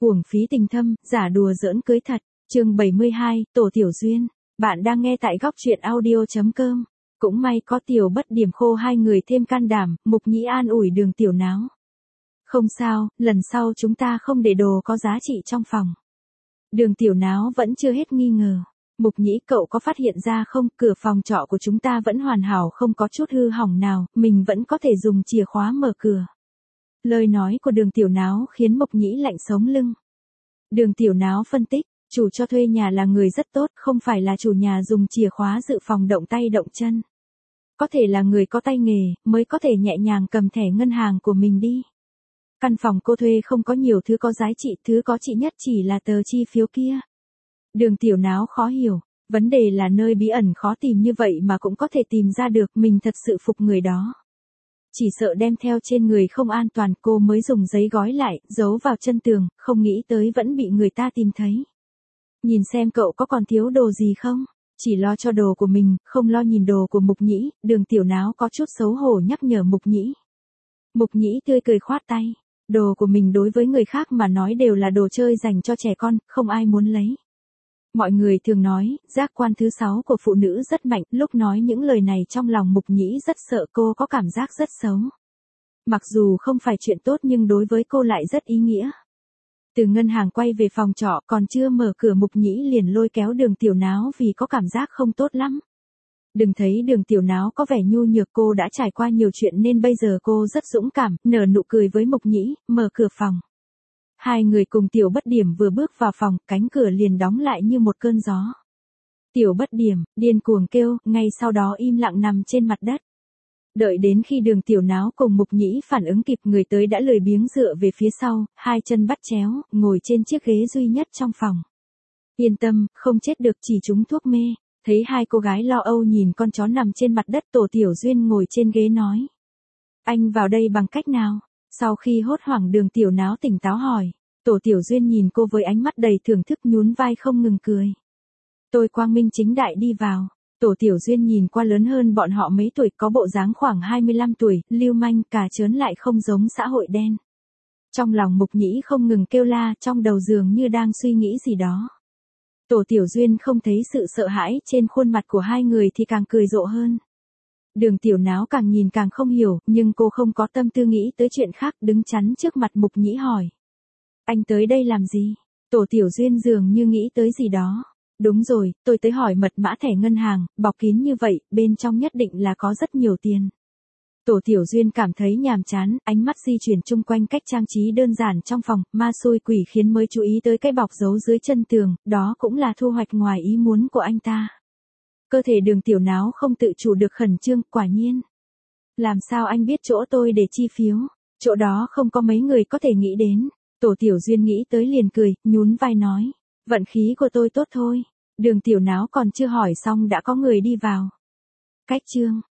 Uổng phí tình thâm, giả đùa giỡn cưới thật. Chương 72, Tổ Tiểu Duyên. Bạn đang nghe tại góc truyện audio.com. Cũng may có Tiểu Bất Điểm khô hai người thêm can đảm, Mục Nhĩ an ủi Đường Tiểu Náo. Không sao, lần sau chúng ta không để đồ có giá trị trong phòng. Đường Tiểu Náo vẫn chưa hết nghi ngờ. Mục Nhĩ, cậu có phát hiện ra không, cửa phòng trọ của chúng ta vẫn hoàn hảo, không có chút hư hỏng nào, mình vẫn có thể dùng chìa khóa mở cửa. Lời nói của Đường Tiểu Náo khiến Mục Nhĩ lạnh sống lưng. Đường Tiểu Náo phân tích, chủ cho thuê nhà là người rất tốt, không phải là chủ nhà dùng chìa khóa dự phòng động tay động chân. Có thể là người có tay nghề, mới có thể nhẹ nhàng cầm thẻ ngân hàng của mình đi. Căn phòng cô thuê không có nhiều thứ có giá trị, thứ có trị nhất chỉ là tờ chi phiếu kia. Đường Tiểu Náo khó hiểu, vấn đề là nơi bí ẩn khó tìm như vậy mà cũng có thể tìm ra được, mình thật sự phục người đó. Chỉ sợ đem theo trên người không an toàn, cô mới dùng giấy gói lại, giấu vào chân tường, không nghĩ tới vẫn bị người ta tìm thấy. Nhìn xem cậu có còn thiếu đồ gì không? Chỉ lo cho đồ của mình, không lo nhìn đồ của Mục Nhĩ. Đường Tiểu Náo có chút xấu hổ nhắc nhở Mục Nhĩ. Mục Nhĩ tươi cười khoát tay. Đồ của mình đối với người khác mà nói đều là đồ chơi dành cho trẻ con, không ai muốn lấy. Mọi người thường nói, giác quan thứ 6 của phụ nữ rất mạnh, lúc nói những lời này trong lòng Mục Nhĩ rất sợ, cô có cảm giác rất xấu. Mặc dù không phải chuyện tốt nhưng đối với cô lại rất ý nghĩa. Từ ngân hàng quay về phòng trọ, còn chưa mở cửa Mục Nhĩ liền lôi kéo Đường Tiểu Náo vì có cảm giác không tốt lắm. Đừng thấy Đường Tiểu Náo có vẻ nhu nhược, cô đã trải qua nhiều chuyện nên bây giờ cô rất dũng cảm, nở nụ cười với Mục Nhĩ, mở cửa phòng. Hai người cùng Tiểu Bất Điểm vừa bước vào phòng, cánh cửa liền đóng lại như một cơn gió. Tiểu Bất Điểm, điên cuồng kêu, ngay sau đó im lặng nằm trên mặt đất. Đợi đến khi Đường Tiểu Náo cùng Mục Nhĩ phản ứng kịp, người tới đã lười biếng dựa về phía sau, hai chân bắt chéo, ngồi trên chiếc ghế duy nhất trong phòng. Yên tâm, không chết được, chỉ trúng thuốc mê. Thấy hai cô gái lo âu nhìn con chó nằm trên mặt đất, Tổ Tiểu Duyên ngồi trên ghế nói. Anh vào đây bằng cách nào? Sau khi hốt hoảng, Đường Tiểu Náo tỉnh táo hỏi. Tổ Tiểu Duyên nhìn cô với ánh mắt đầy thưởng thức, nhún vai không ngừng cười. Tôi quang minh chính đại đi vào. Tổ Tiểu Duyên nhìn qua lớn hơn bọn họ mấy tuổi, có bộ dáng khoảng 25 tuổi, lưu manh, cà chớn lại không giống xã hội đen. Trong lòng Mục Nhĩ không ngừng kêu la, trong đầu dường như đang suy nghĩ gì đó. Tổ Tiểu Duyên không thấy sự sợ hãi trên khuôn mặt của hai người thì càng cười rộ hơn. Đường Tiểu Náo càng nhìn càng không hiểu, nhưng cô không có tâm tư nghĩ tới chuyện khác, đứng chắn trước mặt Mục Nhĩ hỏi. Anh tới đây làm gì? Tổ Tiểu Duyên dường như nghĩ tới gì đó. Đúng rồi, tôi tới hỏi mật mã thẻ ngân hàng, bọc kín như vậy, bên trong nhất định là có rất nhiều tiền. Tổ Tiểu Duyên cảm thấy nhàm chán, ánh mắt di chuyển chung quanh cách trang trí đơn giản trong phòng, ma xui quỷ khiến mới chú ý tới cái bọc giấu dưới chân tường, đó cũng là thu hoạch ngoài ý muốn của anh ta. Cơ thể Đường Tiểu Náo không tự chủ được khẩn trương, quả nhiên. Làm sao anh biết chỗ tôi để chi phiếu? Chỗ đó không có mấy người có thể nghĩ đến. Tổ Tiểu Duyên nghĩ tới liền cười, nhún vai nói. Vận khí của tôi tốt thôi. Đường Tiểu Náo còn chưa hỏi xong đã có người đi vào. Cách chương.